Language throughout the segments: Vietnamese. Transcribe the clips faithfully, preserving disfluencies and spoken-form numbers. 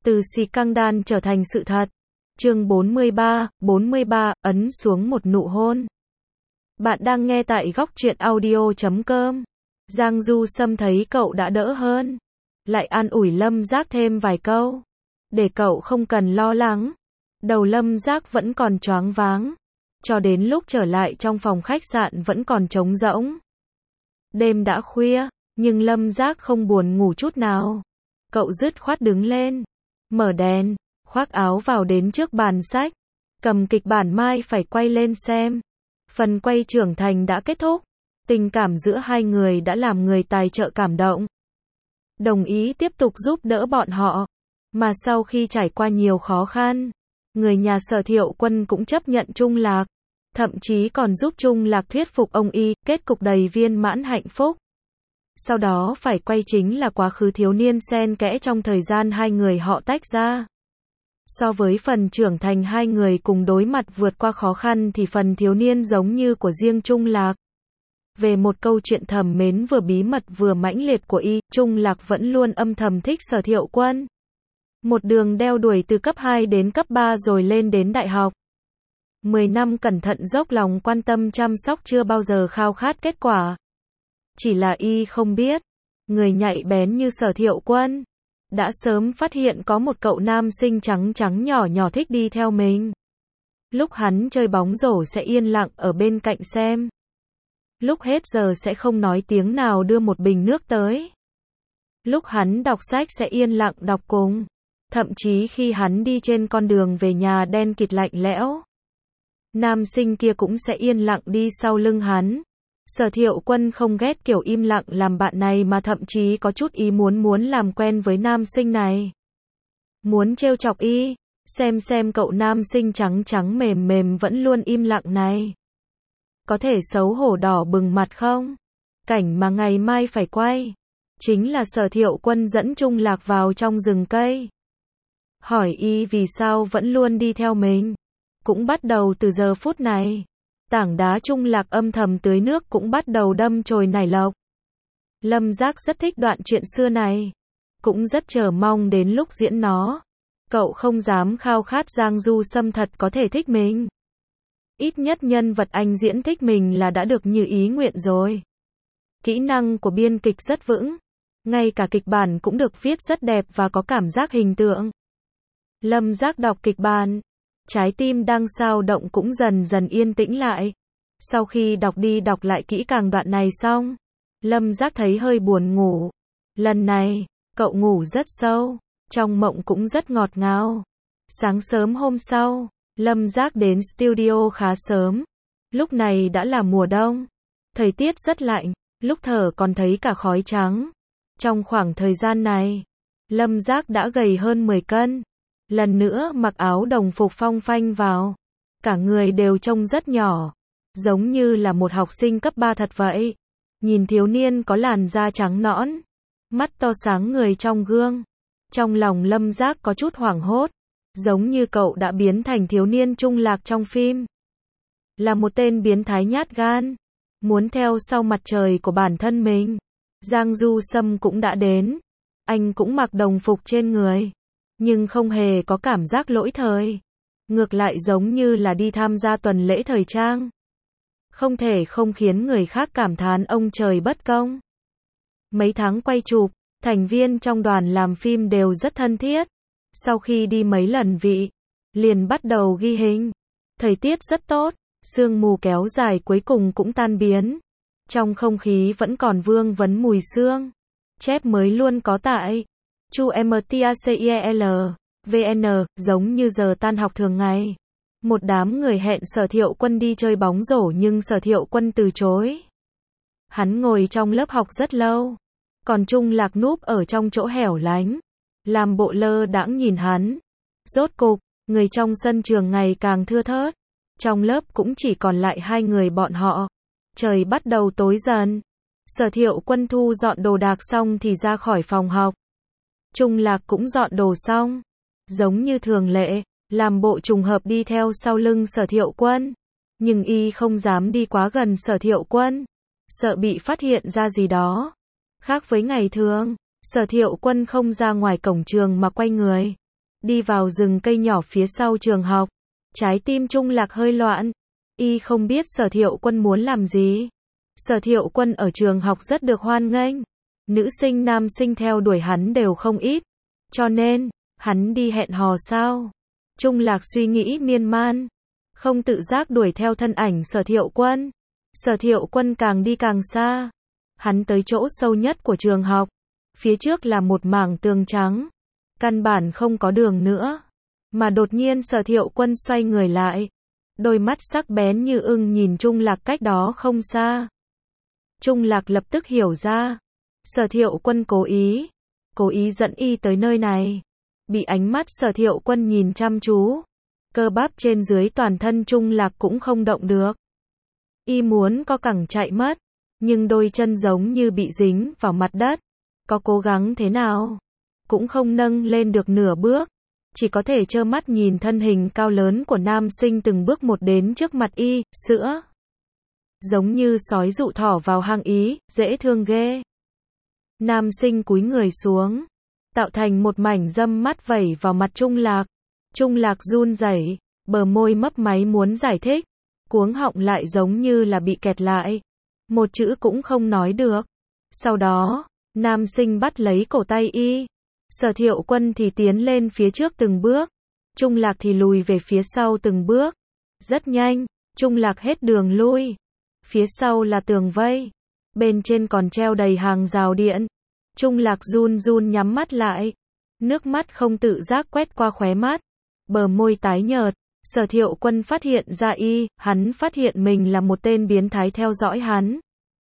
Từ scandal trở thành sự thật. Chương bốn mươi ba, bốn mươi ba, ấn xuống một nụ hôn. Bạn đang nghe tại góc truyện audio chấm com. Giang Du Sâm thấy cậu đã đỡ hơn, lại an ủi Lâm Giác thêm vài câu, để cậu không cần lo lắng. Đầu Lâm Giác vẫn còn choáng váng, cho đến lúc trở lại trong phòng khách sạn vẫn còn trống rỗng. Đêm đã khuya, nhưng Lâm Giác không buồn ngủ chút nào. Cậu dứt khoát đứng lên, mở đèn, khoác áo vào đến trước bàn sách, cầm kịch bản mai phải quay lên xem. Phần quay trưởng thành đã kết thúc, tình cảm giữa hai người đã làm người tài trợ cảm động, đồng ý tiếp tục giúp đỡ bọn họ. Mà sau khi trải qua nhiều khó khăn, người nhà Sở Thiệu Quân cũng chấp nhận Trung Lạc, thậm chí còn giúp Trung Lạc thuyết phục ông y, kết cục đầy viên mãn hạnh phúc. Sau đó phải quay chính là quá khứ thiếu niên xen kẽ trong thời gian hai người họ tách ra. So với phần trưởng thành hai người cùng đối mặt vượt qua khó khăn thì phần thiếu niên giống như của riêng Trung Lạc. Về một câu chuyện thầm mến vừa bí mật vừa mãnh liệt của y, Trung Lạc vẫn luôn âm thầm thích Sở Thiệu Quân. Một đường đeo đuổi từ cấp hai đến cấp ba rồi lên đến đại học. Mười năm cẩn thận dốc lòng quan tâm chăm sóc chưa bao giờ khao khát kết quả. Chỉ là y không biết, người nhạy bén như Sở Thiệu Quân đã sớm phát hiện có một cậu nam sinh trắng trắng nhỏ nhỏ thích đi theo mình. Lúc hắn chơi bóng rổ sẽ yên lặng ở bên cạnh xem. Lúc hết giờ sẽ không nói tiếng nào đưa một bình nước tới. Lúc hắn đọc sách sẽ yên lặng đọc cùng. Thậm chí khi hắn đi trên con đường về nhà đen kịt lạnh lẽo, nam sinh kia cũng sẽ yên lặng đi sau lưng hắn. Sở Thiệu Quân không ghét kiểu im lặng làm bạn này mà thậm chí có chút ý muốn muốn làm quen với nam sinh này. Muốn trêu chọc y, xem xem cậu nam sinh trắng trắng mềm mềm vẫn luôn im lặng này có thể xấu hổ đỏ bừng mặt không? Cảnh mà ngày mai phải quay chính là Sở Thiệu Quân dẫn Trung Lạc vào trong rừng cây, hỏi y vì sao vẫn luôn đi theo mình. Cũng bắt đầu từ giờ phút này, tảng đá Trung Lạc âm thầm tưới nước cũng bắt đầu đâm chồi nảy lộc. Lâm Giác rất thích đoạn chuyện xưa này, cũng rất chờ mong đến lúc diễn nó. Cậu không dám khao khát Giang Du Sâm thật có thể thích mình. Ít nhất nhân vật anh diễn thích mình là đã được như ý nguyện rồi. Kỹ năng của biên kịch rất vững, ngay cả kịch bản cũng được viết rất đẹp và có cảm giác hình tượng. Lâm Giác đọc kịch bản, trái tim đang xao động cũng dần dần yên tĩnh lại. Sau khi đọc đi đọc lại kỹ càng đoạn này xong, Lâm Giác thấy hơi buồn ngủ. Lần này, cậu ngủ rất sâu, trong mộng cũng rất ngọt ngào. Sáng sớm hôm sau, Lâm Giác đến studio khá sớm. Lúc này đã là mùa đông, thời tiết rất lạnh, lúc thở còn thấy cả khói trắng. Trong khoảng thời gian này, Lâm Giác đã gầy hơn mười cân. Lần nữa mặc áo đồng phục phong phanh vào, cả người đều trông rất nhỏ, giống như là một học sinh cấp ba thật vậy. Nhìn thiếu niên có làn da trắng nõn, mắt to sáng người trong gương, trong lòng Lâm Giác có chút hoảng hốt, giống như cậu đã biến thành thiếu niên Trung Lạc trong phim. Là một tên biến thái nhát gan, muốn theo sau mặt trời của bản thân mình. Giang Du Sâm cũng đã đến, anh cũng mặc đồng phục trên người, nhưng không hề có cảm giác lỗi thời. Ngược lại giống như là đi tham gia tuần lễ thời trang. Không thể không khiến người khác cảm thán ông trời bất công. Mấy tháng quay chụp, thành viên trong đoàn làm phim đều rất thân thiết. Sau khi đi mấy lần vị, liền bắt đầu ghi hình. Thời tiết rất tốt, sương mù kéo dài cuối cùng cũng tan biến. Trong không khí vẫn còn vương vấn mùi sương. Chép mới luôn có tại Chu em tê a xê i e lờ, vê en, giống như giờ tan học thường ngày. Một đám người hẹn Sở Thiệu Quân đi chơi bóng rổ nhưng Sở Thiệu Quân từ chối. Hắn ngồi trong lớp học rất lâu, còn Trung Lạc núp ở trong chỗ hẻo lánh, làm bộ lơ đãng nhìn hắn. Rốt cục, người trong sân trường ngày càng thưa thớt. Trong lớp cũng chỉ còn lại hai người bọn họ. Trời bắt đầu tối dần. Sở Thiệu Quân thu dọn đồ đạc xong thì ra khỏi phòng học. Trung Lạc cũng dọn đồ xong, giống như thường lệ, làm bộ trùng hợp đi theo sau lưng Sở Thiệu Quân. Nhưng y không dám đi quá gần Sở Thiệu Quân, sợ bị phát hiện ra gì đó. Khác với ngày thường, Sở Thiệu Quân không ra ngoài cổng trường mà quay người, đi vào rừng cây nhỏ phía sau trường học. Trái tim Trung Lạc hơi loạn. Y không biết Sở Thiệu Quân muốn làm gì. Sở Thiệu Quân ở trường học rất được hoan nghênh. Nữ sinh nam sinh theo đuổi hắn đều không ít. Cho nên, hắn đi hẹn hò sao? Trung Lạc suy nghĩ miên man. Không tự giác đuổi theo thân ảnh Sở Thiệu Quân. Sở Thiệu Quân càng đi càng xa. Hắn tới chỗ sâu nhất của trường học. Phía trước là một mảng tường trắng. Căn bản không có đường nữa. Mà đột nhiên Sở Thiệu Quân xoay người lại. Đôi mắt sắc bén như ưng nhìn Trung Lạc cách đó không xa. Trung Lạc lập tức hiểu ra. Sở Thiệu Quân cố ý. Cố ý dẫn y tới nơi này. Bị ánh mắt Sở Thiệu Quân nhìn chăm chú. Cơ bắp trên dưới toàn thân Trung Lạc cũng không động được. Y muốn co cẳng chạy mất. Nhưng đôi chân giống như bị dính vào mặt đất. Có cố gắng thế nào? Cũng không nâng lên được nửa bước. Chỉ có thể trơ mắt nhìn thân hình cao lớn của nam sinh từng bước một đến trước mặt y, sữa. Giống như sói dụ thỏ vào hang ý, dễ thương ghê. Nam sinh cúi người xuống. Tạo thành một mảnh dâm mắt vẩy vào mặt Trung Lạc. Trung Lạc run rẩy, bờ môi mấp máy muốn giải thích. Cuống họng lại giống như là bị kẹt lại. Một chữ cũng không nói được. Sau đó, nam sinh bắt lấy cổ tay y. Sở Thiệu Quân thì tiến lên phía trước từng bước. Trung Lạc thì lùi về phía sau từng bước. Rất nhanh, Trung Lạc hết đường lui. Phía sau là tường vây. Bên trên còn treo đầy hàng rào điện. Trung Lạc run run nhắm mắt lại. Nước mắt không tự giác quét qua khóe mắt. Bờ môi tái nhợt. Sở Thiệu Quân phát hiện ra y, hắn phát hiện mình là một tên biến thái theo dõi hắn.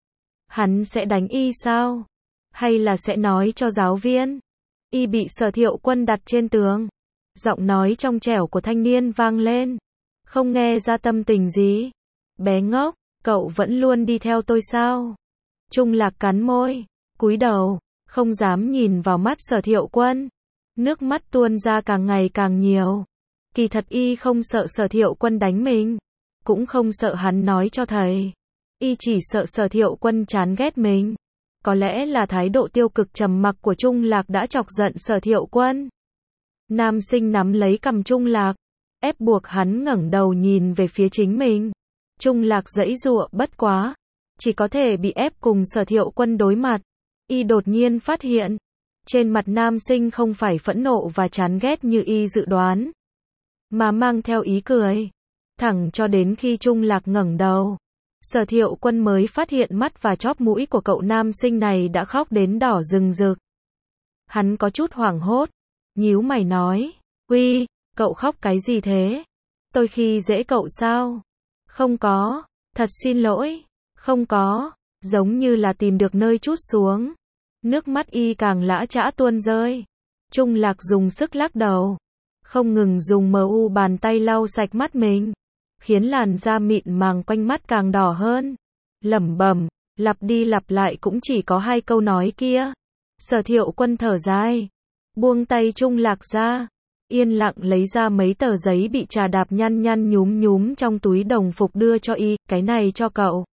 Hắn sẽ đánh y sao? Hay là sẽ nói cho giáo viên? Y bị Sở Thiệu Quân đặt trên tường. Giọng nói trong trẻo của thanh niên vang lên. Không nghe ra tâm tình gì. Bé ngốc, cậu vẫn luôn đi theo tôi sao? Trung Lạc cắn môi, cúi đầu, không dám nhìn vào mắt Sở Thiệu Quân. Nước mắt tuôn ra càng ngày càng nhiều. Kỳ thật y không sợ Sở Thiệu Quân đánh mình. Cũng không sợ hắn nói cho thầy. Y chỉ sợ Sở Thiệu Quân chán ghét mình. Có lẽ là thái độ tiêu cực trầm mặc của Trung Lạc đã chọc giận Sở Thiệu Quân. Nam sinh nắm lấy cằm Trung Lạc, ép buộc hắn ngẩng đầu nhìn về phía chính mình. Trung Lạc giãy giụa bất quá, chỉ có thể bị ép cùng Sở Thiệu Quân đối mặt. Y đột nhiên phát hiện, trên mặt nam sinh không phải phẫn nộ và chán ghét như y dự đoán, mà mang theo ý cười. Thẳng cho đến khi Trung Lạc ngẩng đầu, Sở Thiệu Quân mới phát hiện mắt và chóp mũi của cậu nam sinh này đã khóc đến đỏ rừng rực. Hắn có chút hoảng hốt, nhíu mày nói, uy, cậu khóc cái gì thế? Tôi khi dễ cậu sao? Không có, thật xin lỗi, không có, giống như là tìm được nơi trút xuống. Nước mắt y càng lã chã tuôn rơi. Trung Lạc dùng sức lắc đầu, không ngừng dùng mờ u bàn tay lau sạch mắt mình, khiến làn da mịn màng quanh mắt càng đỏ hơn. Lẩm bẩm, lặp đi lặp lại cũng chỉ có hai câu nói kia. Sở Thiệu Quân thở dài, buông tay Trung Lạc ra, yên lặng lấy ra mấy tờ giấy bị trà đạp nhăn nhăn nhúm nhúm trong túi đồng phục đưa cho y, cái này cho cậu.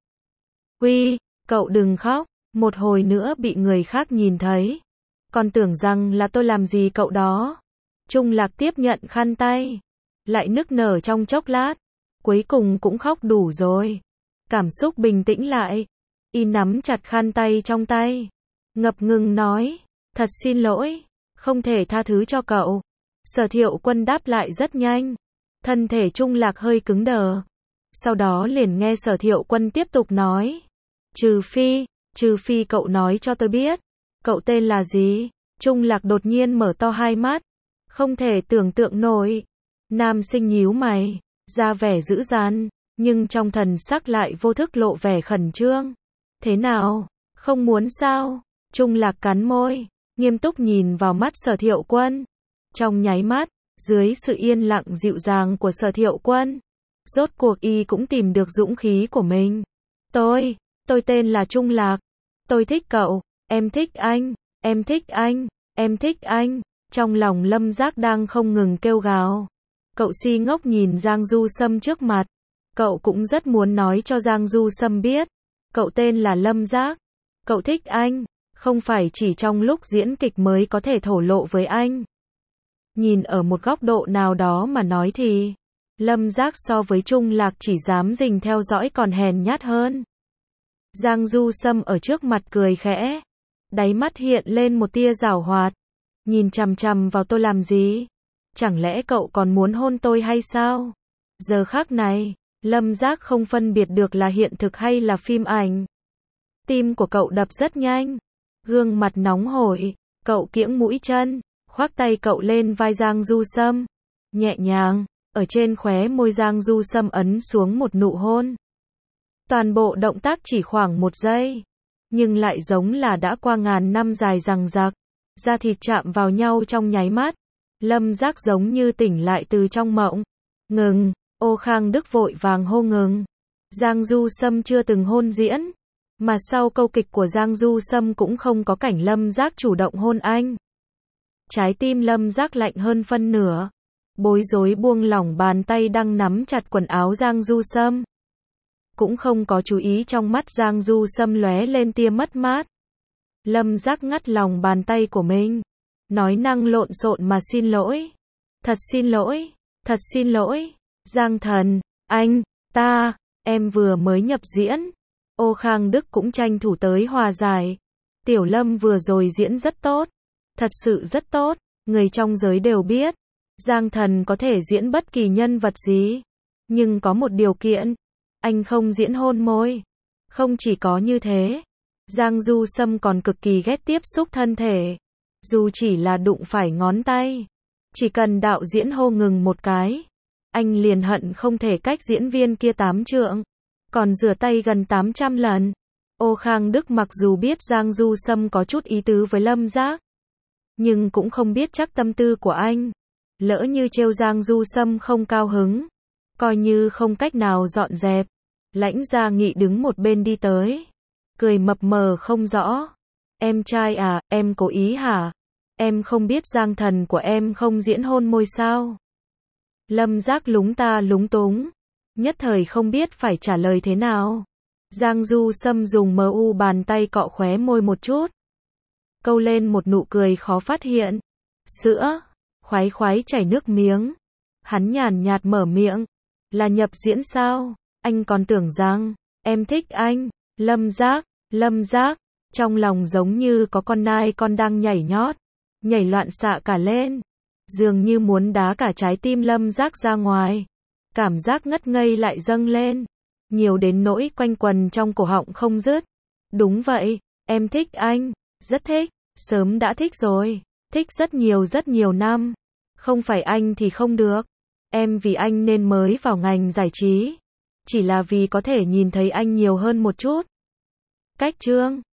Uy, cậu đừng khóc, một hồi nữa bị người khác nhìn thấy. Còn tưởng rằng là tôi làm gì cậu đó. Trung Lạc tiếp nhận khăn tay, lại nức nở trong chốc lát, cuối cùng cũng khóc đủ rồi. Cảm xúc bình tĩnh lại, y nắm chặt khăn tay trong tay, ngập ngừng nói, thật xin lỗi, không thể tha thứ cho cậu. Sở Thiệu Quân đáp lại rất nhanh, thân thể Trung Lạc hơi cứng đờ. Sau đó liền nghe Sở Thiệu Quân tiếp tục nói, trừ phi, trừ phi cậu nói cho tôi biết, cậu tên là gì? Trung Lạc đột nhiên mở to hai mắt, không thể tưởng tượng nổi. Nam sinh nhíu mày, ra vẻ dữ dằn, nhưng trong thần sắc lại vô thức lộ vẻ khẩn trương. Thế nào? Không muốn sao? Trung Lạc cắn môi, nghiêm túc nhìn vào mắt Sở Thiệu Quân. Trong nháy mắt, dưới sự yên lặng dịu dàng của Sở Thiệu Quân, rốt cuộc y cũng tìm được dũng khí của mình. Tôi, tôi tên là Trung Lạc. Tôi thích cậu, em thích anh, em thích anh, em thích anh. Trong lòng Lâm Giác đang không ngừng kêu gào. Cậu si ngốc nhìn Giang Du Sâm trước mặt. Cậu cũng rất muốn nói cho Giang Du Sâm biết. Cậu tên là Lâm Giác. Cậu thích anh, không phải chỉ trong lúc diễn kịch mới có thể thổ lộ với anh. Nhìn ở một góc độ nào đó mà nói thì, Lâm Giác so với Trung Lạc chỉ dám rình theo dõi còn hèn nhát hơn. Giang Du Sâm ở trước mặt cười khẽ, đáy mắt hiện lên một tia giảo hoạt. Nhìn chằm chằm vào tôi làm gì? Chẳng lẽ cậu còn muốn hôn tôi hay sao? Giờ khắc này, Lâm Giác không phân biệt được là hiện thực hay là phim ảnh. Tim của cậu đập rất nhanh, gương mặt nóng hổi, cậu kiễng mũi chân, khoác tay cậu lên vai Giang Du Sâm, nhẹ nhàng, ở trên khóe môi Giang Du Sâm ấn xuống một nụ hôn. Toàn bộ động tác chỉ khoảng một giây, nhưng lại giống là đã qua ngàn năm dài dằng dặc, da thịt chạm vào nhau trong nháy mắt. Lâm Giác giống như tỉnh lại từ trong mộng. Ngừng, Ô Khang Đức vội vàng hô ngừng. Giang Du Sâm chưa từng hôn diễn, mà sau câu kịch của Giang Du Sâm cũng không có cảnh Lâm Giác chủ động hôn anh. Trái tim Lâm Giác lạnh hơn phân nửa, bối rối buông lỏng bàn tay đang nắm chặt quần áo Giang Du Sâm. Cũng không có chú ý trong mắt Giang Du Sâm lóe lên tia mất mát. Lâm Giác ngắt lòng bàn tay của mình, nói năng lộn xộn mà xin lỗi. Thật xin lỗi, thật xin lỗi, Giang Thần, anh, ta, em vừa mới nhập diễn. Ô Khang Đức cũng tranh thủ tới hòa giải. Tiểu Lâm vừa rồi diễn rất tốt, thật sự rất tốt, người trong giới đều biết. Giang Thần có thể diễn bất kỳ nhân vật gì, nhưng có một điều kiện, anh không diễn hôn môi. Không chỉ có như thế, Giang Du Sâm còn cực kỳ ghét tiếp xúc thân thể. Dù chỉ là đụng phải ngón tay, chỉ cần đạo diễn hô ngừng một cái, anh liền hận không thể cách diễn viên kia tám trượng, còn rửa tay gần tám trăm lần. Ô Khang Đức mặc dù biết Giang Du Sâm có chút ý tứ với Lâm Giác, nhưng cũng không biết chắc tâm tư của anh. Lỡ như trêu Giang Du Sâm không cao hứng, coi như không cách nào dọn dẹp. Lãnh Gia Nghị đứng một bên đi tới, cười mập mờ không rõ. Em trai à, em cố ý hả? Em không biết Giang Thần của em không diễn hôn môi sao? Lâm Giác lúng ta lúng túng, nhất thời không biết phải trả lời thế nào. Giang Du Sâm dùng mờ u bàn tay cọ khóe môi một chút, câu lên một nụ cười khó phát hiện. Sữa, khoái khoái chảy nước miếng. Hắn nhàn nhạt mở miệng, là nhập diễn sao? Anh còn tưởng rằng em thích anh. Lâm Giác, Lâm Giác, trong lòng giống như có con nai con đang nhảy nhót, nhảy loạn xạ cả lên, dường như muốn đá cả trái tim Lâm Giác ra ngoài. Cảm giác ngất ngây lại dâng lên, nhiều đến nỗi quanh quần trong cổ họng không dứt. Đúng vậy, em thích anh, rất thích, sớm đã thích rồi, thích rất nhiều rất nhiều năm. Không phải anh thì không được. Em vì anh nên mới vào ngành giải trí, chỉ là vì có thể nhìn thấy anh nhiều hơn một chút. Cách chương